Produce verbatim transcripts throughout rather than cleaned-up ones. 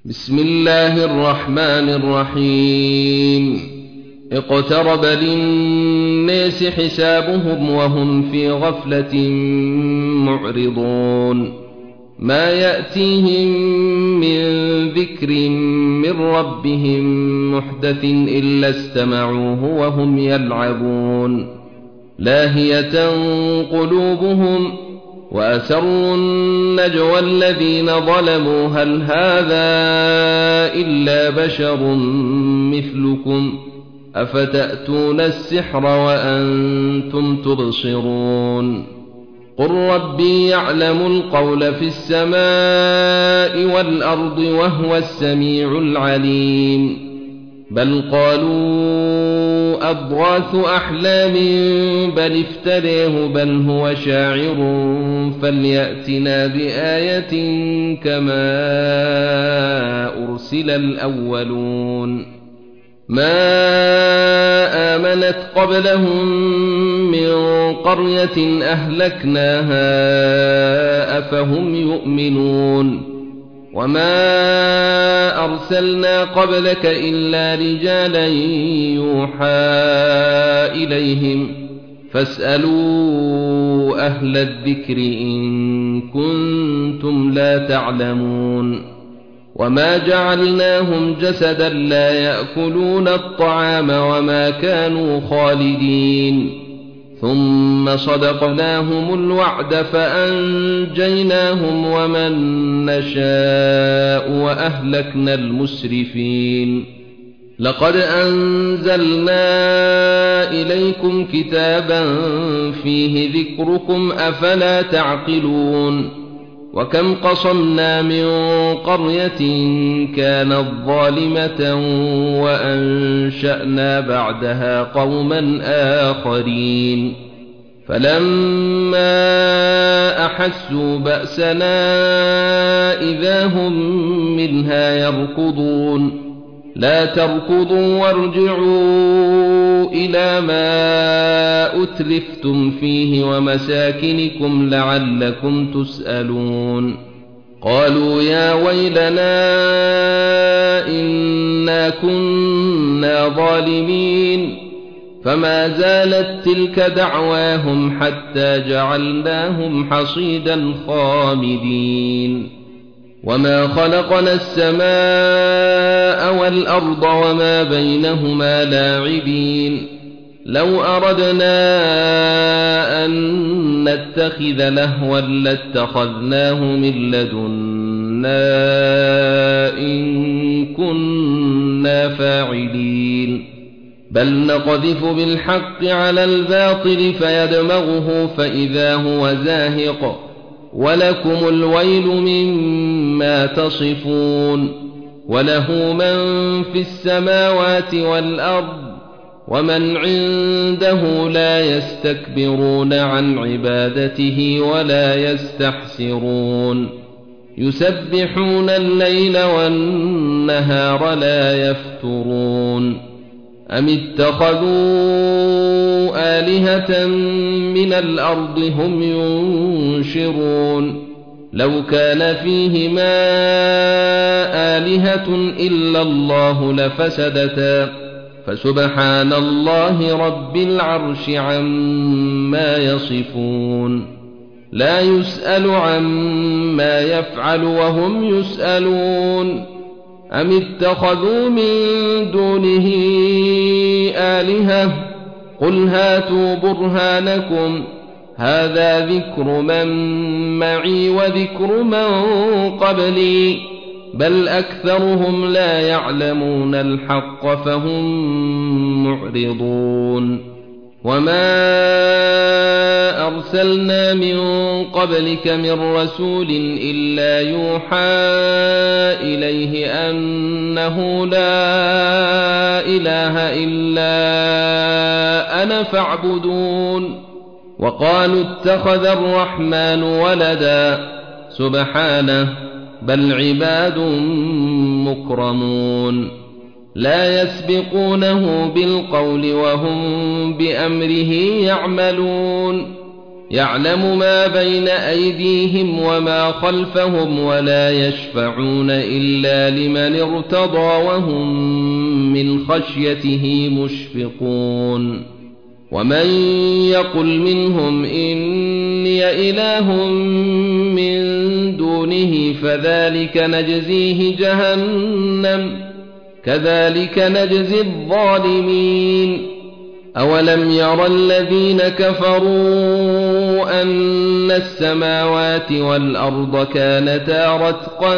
بسم الله الرحمن الرحيم اقترب للناس حسابهم وهم في غفلة معرضون ما يأتيهم من ذكر من ربهم محدث إلا استمعوه وهم يلعبون لاهية قلوبهم وأسروا النجوى الذين ظلموا هل هذا إلا بشر مثلكم أفتأتون السحر وأنتم تبصرون قل ربي يعلم القول في السماء والأرض وهو السميع العليم بل قالوا أضغاث أحلام بل افتريه بل هو شاعر فليأتنا بآية كما أرسل الأولون ما آمنت قبلهم من قرية أهلكناها أفهم يؤمنون وما أرسلنا قبلك إلا رجالا يوحى إليهم فاسألوا أهل الذكر إن كنتم لا تعلمون وما جعلناهم جسدا لا يأكلون الطعام وما كانوا خالدين ثم صدقناهم الوعد فأنجيناهم ومن نشاء وأهلكنا المسرفين لقد أنزلنا إليكم كتابا فيه ذكركم أفلا تعقلون وكم قصمنا من قرية كانت ظالمة وأنشأنا بعدها قوما آخرين فلما أحسوا بأسنا إذا هم منها يركضون لا تركضوا وارجعوا إلى ما أتلفتم فيه ومساكنكم لعلكم تسألون قالوا يا ويلنا إنا كنا ظالمين فما زالت تلك دعواهم حتى جعلناهم حصيدا خامدين وما خلقنا السماء والأرض وما بينهما لاعبين لو أردنا أن نتخذ لهوا لاتخذناه من لدنا إن كنا فاعلين بل نقذف بالحق على الباطل فيدمغه فإذا هو زاهق ولكم الويل مما تصفون وله من في السماوات والأرض ومن عنده لا يستكبرون عن عبادته ولا يستحسرون يسبحون الليل والنهار لا يفترون أم اتخذوا آلهة من الأرض هم ينشرون لو كان فيهما آلهة إلا الله لفسدتا فسبحان الله رب العرش عما يصفون لا يسأل عما يفعل وهم يسألون أم اتخذوا من دونه آلهة قل هاتوا برهانكم هذا ذكر من معي وذكر من قبلي بل أكثرهم لا يعلمون الحق فهم معرضون وما أرسلنا من قبلك من رسول إلا يوحى إليه أنه لا إله إلا أنا فاعبدون وقالوا اتخذ الرحمن ولدا سبحانه بل عباد مكرمون لا يسبقونه بالقول وهم بأمره يعملون يعلم ما بين أيديهم وما خلفهم ولا يشفعون إلا لمن ارتضى وهم من خشيته مشفقون ومن يقل منهم إني إله من دونه فذلك نجزيه جهنم كذلك نجزي الظالمين أولم ير الذين كفروا أن السماوات والأرض كانتا رتقا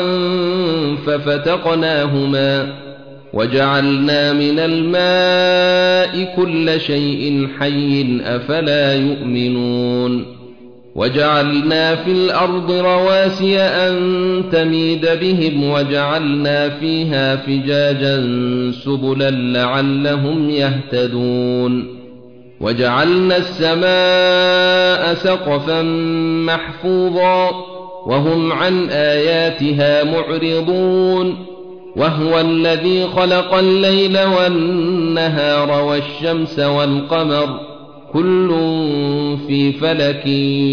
ففتقناهما وجعلنا من الماء كل شيء حي أفلا يؤمنون وجعلنا في الأرض رواسي أن تميد بهم وجعلنا فيها فجاجا سبلا لعلهم يهتدون وجعلنا السماء سقفا محفوظا وهم عن آياتها معرضون وهو الذي خلق الليل والنهار والشمس والقمر كل في فلك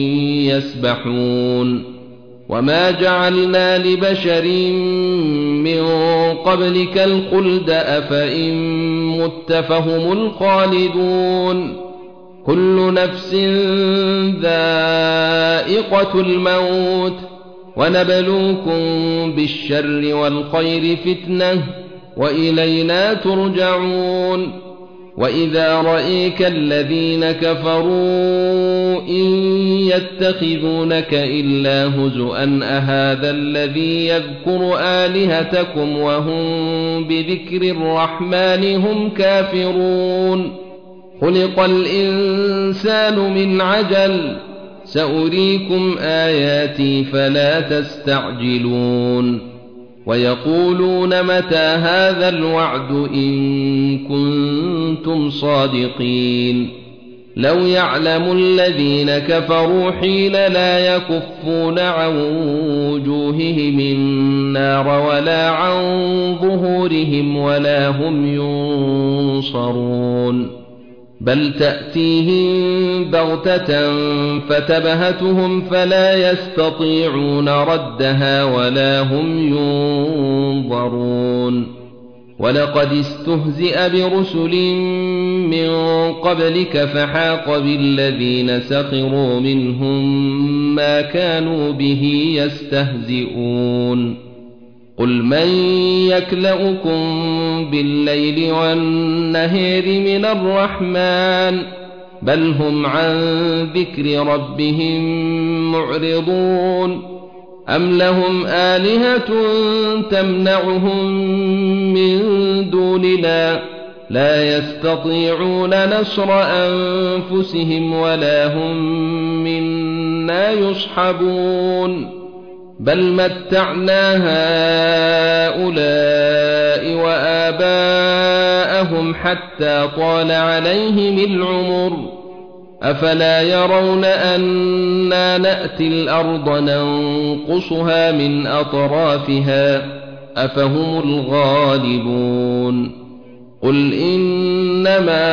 يسبحون وما جعلنا لبشر من قبلك الخلد أفإن مت فهم الخالدون كل نفس ذائقة الموت ونبلوكم بالشر والخير فتنة وإلينا ترجعون وإذا رأيك الذين كفروا إن يتخذونك إلا هزؤا أهذا الذي يذكر آلهتكم وهم بذكر الرحمن هم كافرون خلق الإنسان من عجل سأريكم آياتي فلا تستعجلون ويقولون متى هذا الوعد إن كنتم صادقين لو يعلم الذين كفروا حين لا يكفون عن وجوههم النار ولا عن ظهورهم ولا هم ينصرون بل تأتيهم بغتة فتبهتهم فلا يستطيعون ردها ولا هم ينظرون ولقد استهزئ برسل من قبلك فحاق بالذين سخروا منهم ما كانوا به يستهزئون قل من يكلؤكم بالليل والنهار من الرحمن بل هم عن ذكر ربهم معرضون أم لهم آلهة تمنعهم من دوننا لا يستطيعون نصر أنفسهم ولا هم منا يصحبون بل متعنا هؤلاء وآباءهم حتى طال عليهم العمر أفلا يرون أنا نأتي الأرض ننقصها من أطرافها أفهم الغالبون قل إنما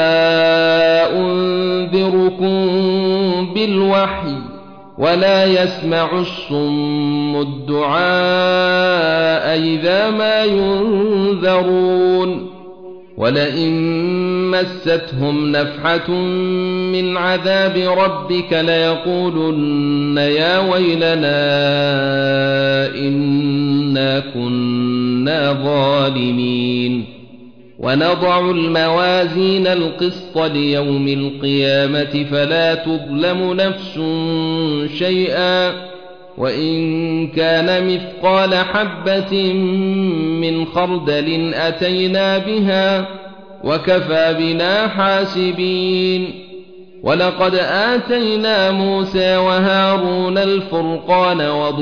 أنذركم بالوحي ولا يسمع الصم الدعاء إذا ما ينذرون ولئن مستهم نفحة من عذاب ربك ليقولن يا ويلنا إنا كنا ظالمين ونضع الموازين القسط ليوم القيامة فلا تظلم نفس شيئا وإن كان مثقال حبة من خردل أتينا بها وكفى بنا حاسبين ولقد آتينا موسى وهارون الفرقان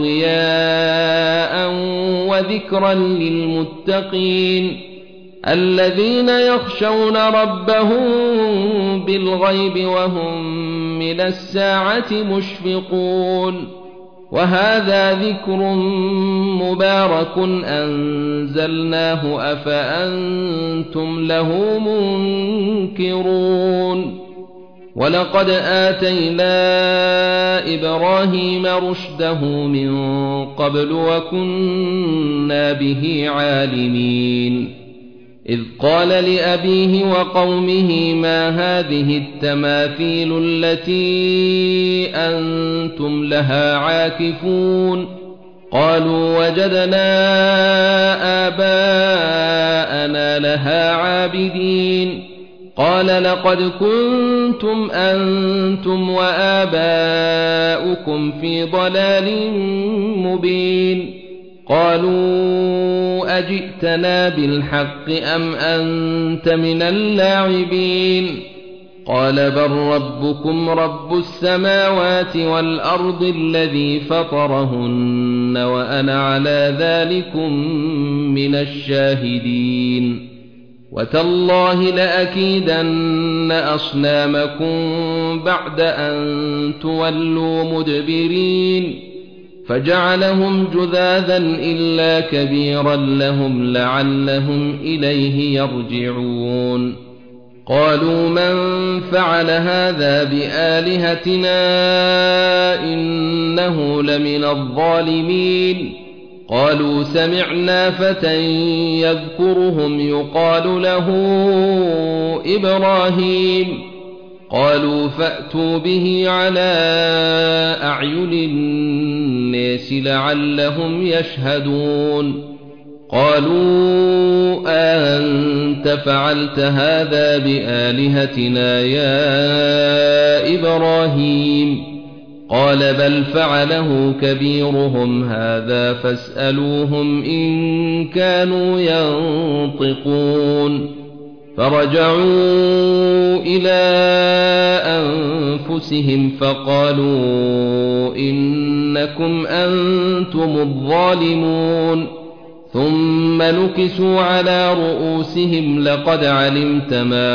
وضياء وذكرا للمتقين الذين يخشون ربهم بالغيب وهم من الساعة مشفقون وهذا ذكر مبارك أنزلناه أفأنتم له منكرون ولقد آتينا إبراهيم رشده من قبل وكنا به عالمين إذ قال لأبيه وقومه ما هذه التماثيل التي أنتم لها عاكفون قالوا وجدنا آباءنا لها عابدين قال لقد كنتم أنتم وآباؤكم في ضلال مبين قالوا أجئتنا بالحق أم أنت من اللاعبين قال بل ربكم رب السماوات والأرض الذي فطرهن وأنا على ذلكم من الشاهدين وتالله لأكيدن أصنامكم بعد أن تولوا مدبرين فجعلهم جذاذا إلا كبيرا لهم لعلهم إليه يرجعون قالوا من فعل هذا بآلهتنا إنه لمن الظالمين قالوا سمعنا فتى يذكرهم يقال له إبراهيم قالوا فأتوا به على أعين الناس لعلهم يشهدون قالوا أنت فعلت هذا بآلهتنا يا إبراهيم قال بل فعله كبيرهم هذا فاسألوهم إن كانوا ينطقون فرجعوا إلى أنفسهم فقالوا إنكم أنتم الظالمون ثم نكسوا على رؤوسهم لقد علمت ما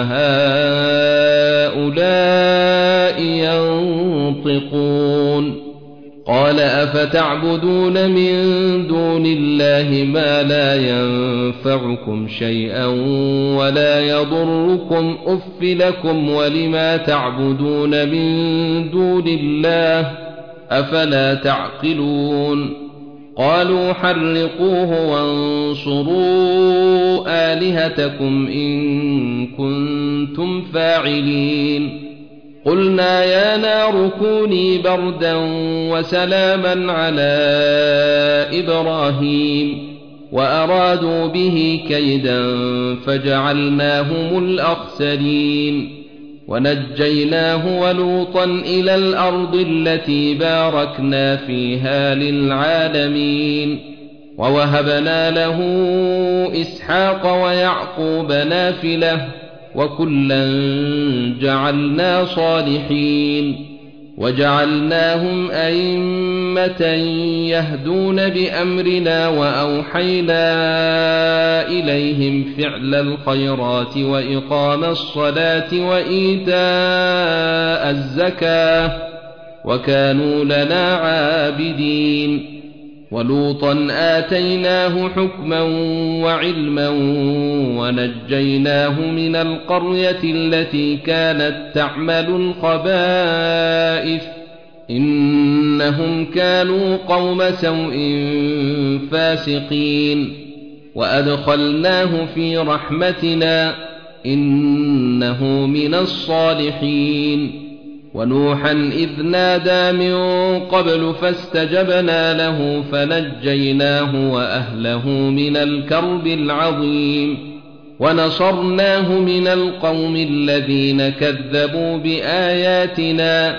هؤلاء ينطقون قال أفتعبدون من دون الله ما لا ينفعكم شيئا ولا يضركم أف لكم ولما تعبدون من دون الله أفلا تعقلون قالوا حرقوه وانصروا آلهتكم إن كنتم فاعلين قلنا يا نار كوني بردا وسلاما على إبراهيم وأرادوا به كيدا فجعلناهم الأخسرين ونجيناه ولوطا إلى الأرض التي باركنا فيها للعالمين ووهبنا له إسحاق ويعقوب نافلة وكلا جعلنا صالحين وجعلناهم أئمة يهدون بأمرنا وأوحينا إليهم فعل الخيرات وإقام الصلاة وإيتاء الزكاة وكانوا لنا عابدين ولوطا آتيناه حكما وعلما ونجيناه من القرية التي كانت تعمل الخبائث إنهم كانوا قوم سوء فاسقين وأدخلناه في رحمتنا إنه من الصالحين ونوحا إذ نادى من قبل فاستجبنا له فنجيناه وأهله من الكرب العظيم ونصرناه من القوم الذين كذبوا بآياتنا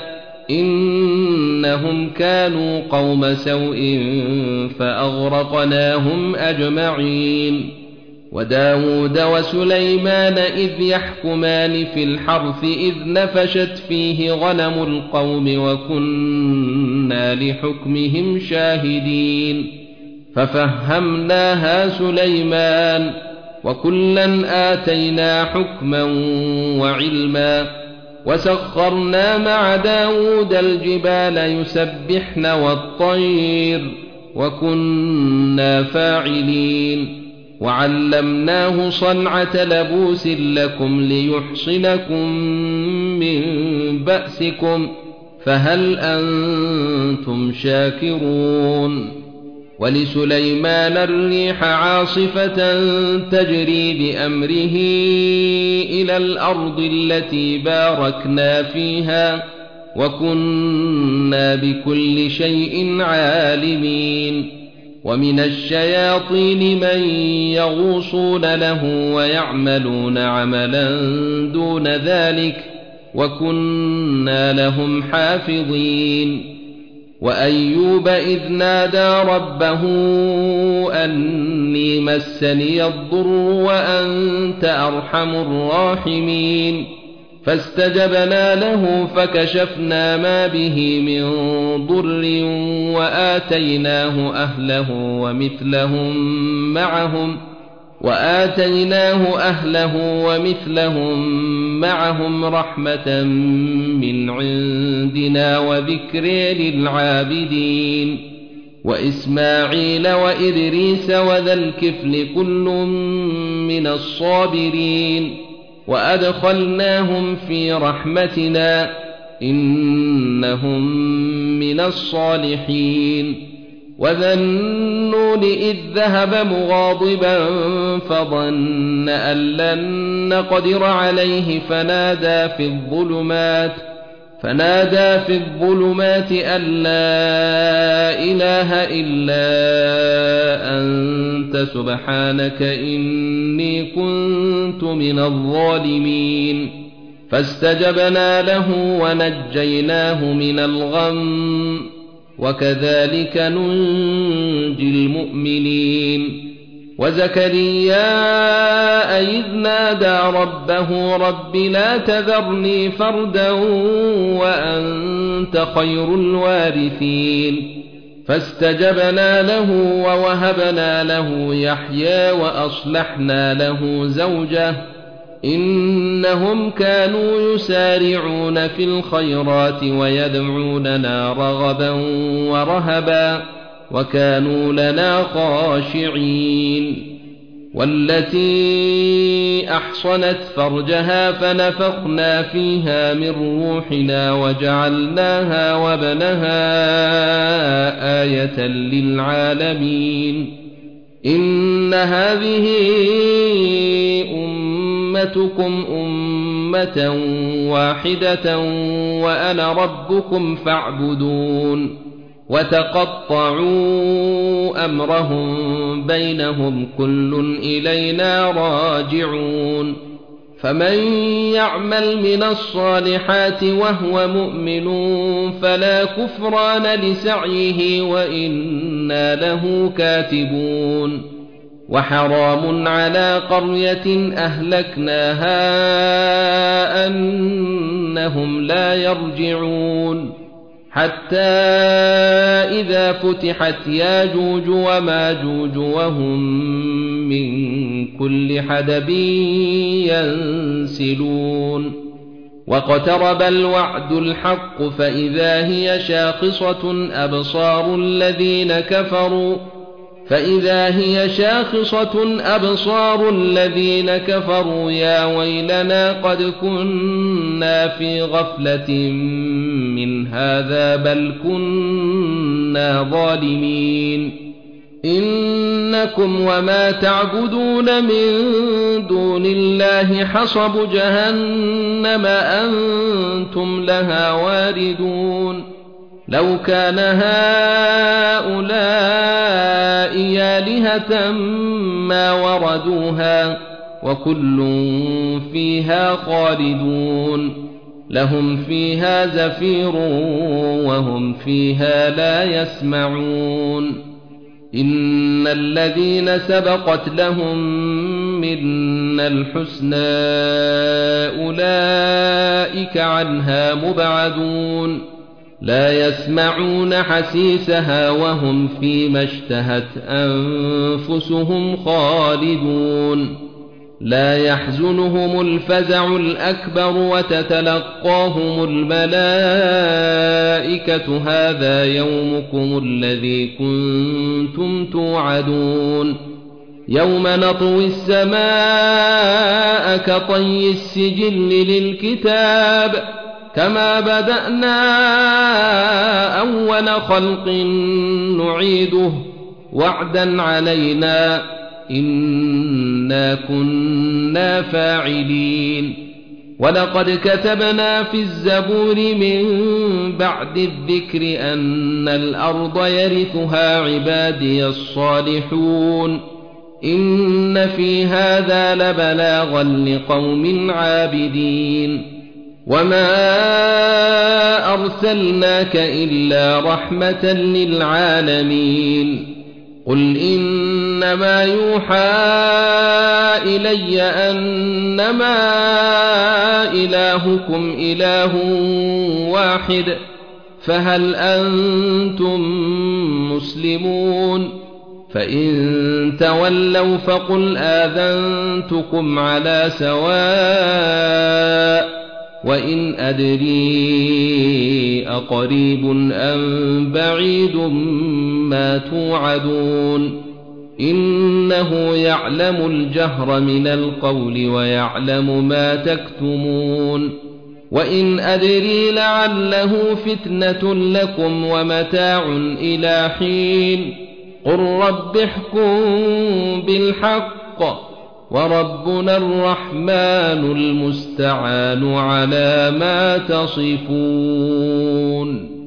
إنهم كانوا قوم سوء فأغرقناهم أجمعين وداود وسليمان إذ يحكمان في الحرث إذ نفشت فيه غنم القوم وكنا لحكمهم شاهدين ففهمناها سليمان وكلا آتينا حكما وعلما وسخرنا مع داود الجبال يسبحن والطير وكنا فاعلين وعلمناه صنعة لبوس لكم ليحصنكم من بأسكم فهل أنتم شاكرون ولسليمان الريح عاصفة تجري بأمره إلى الأرض التي باركنا فيها وكنا بكل شيء عالمين ومن الشياطين من يغوصون له ويعملون عملا دون ذلك وكنا لهم حافظين وأيوب إذ نادى ربه أني مسني الضر وأنت أرحم الراحمين فاستجبنا له فكشفنا ما به من ضر وآتيناه أهله ومثلهم معهم وآتيناه أهله ومثلهم معهم رحمة من عندنا وذكر للعابدين وإسماعيل وإدريس وذا الكفل كل من الصابرين وأدخلناهم في رحمتنا إنهم من الصالحين وذا النون إذ ذهب مغاضبا فظن أن لن نقدر عليه فنادى في الظلمات فنادى في الظلمات أن لا إله إلا أنت سبحانك إني كنت من الظالمين فاستجبنا له ونجيناه من الغم وكذلك ننجي المؤمنين وزكريا إذ نادى ربه رب لا تذرني فردا وأنت خير الوارثين فاستجبنا له ووهبنا له يحيى وأصلحنا له زوجه إنهم كانوا يسارعون في الخيرات ويدعوننا رغبا ورهبا وكانوا لنا خاشعين والتي أحصنت فرجها فنفخنا فيها من روحنا وجعلناها وابنها آية للعالمين إن هذه أمتكم أمة واحدة وأنا ربكم فاعبدون وتقطعوا أمرهم بينهم كل إلينا راجعون فمن يعمل من الصالحات وهو مؤمن فلا كفران لسعيه وإنا له كاتبون وحرام على قرية أهلكناها أنهم لا يرجعون حتى إذا فتحت ياجوج وماجوج وهم من كل حدب ينسلون واقترب الوعد الحق فإذا هي شاخصة أبصار الذين كفروا فإذا هي شاخصة أبصار الذين كفروا يا ويلنا قد كنا في غفلة من هذا بل كنا ظالمين إنكم وما تعبدون من دون الله حصب جهنم أنتم لها واردون لو كان هؤلاء آلهة ما وردوها وكل فيها خالدون لهم فيها زفير وهم فيها لا يسمعون إن الذين سبقت لهم منا الحسنى أولئك عنها مبعدون لا يسمعون حسيسها وهم فيما اشتهت أنفسهم خالدون لا يحزنهم الفزع الأكبر وتتلقاهم الملائكة هذا يومكم الذي كنتم توعدون يوم نطوي السماء كطي السجل للكتاب كما بدأنا أول خلق نعيده وعدا علينا إنا كنا فاعلين ولقد كتبنا في الزبور من بعد الذكر أن الأرض يرثها عبادي الصالحون إن في هذا لبلاغا لقوم عابدين وما أرسلناك إلا رحمة للعالمين قل إنما يوحى إلي أنما إلهكم إله واحد فهل أنتم مسلمون فإن تولوا فقل آذنتكم على سواء وإن أدري أقريب أم بعيد ما توعدون إنه يعلم الجهر من القول ويعلم ما تكتمون وإن أدري لعله فتنة لكم ومتاع إلى حين قل رب احكم بالحق وربنا الرحمن المستعان على ما تصفون.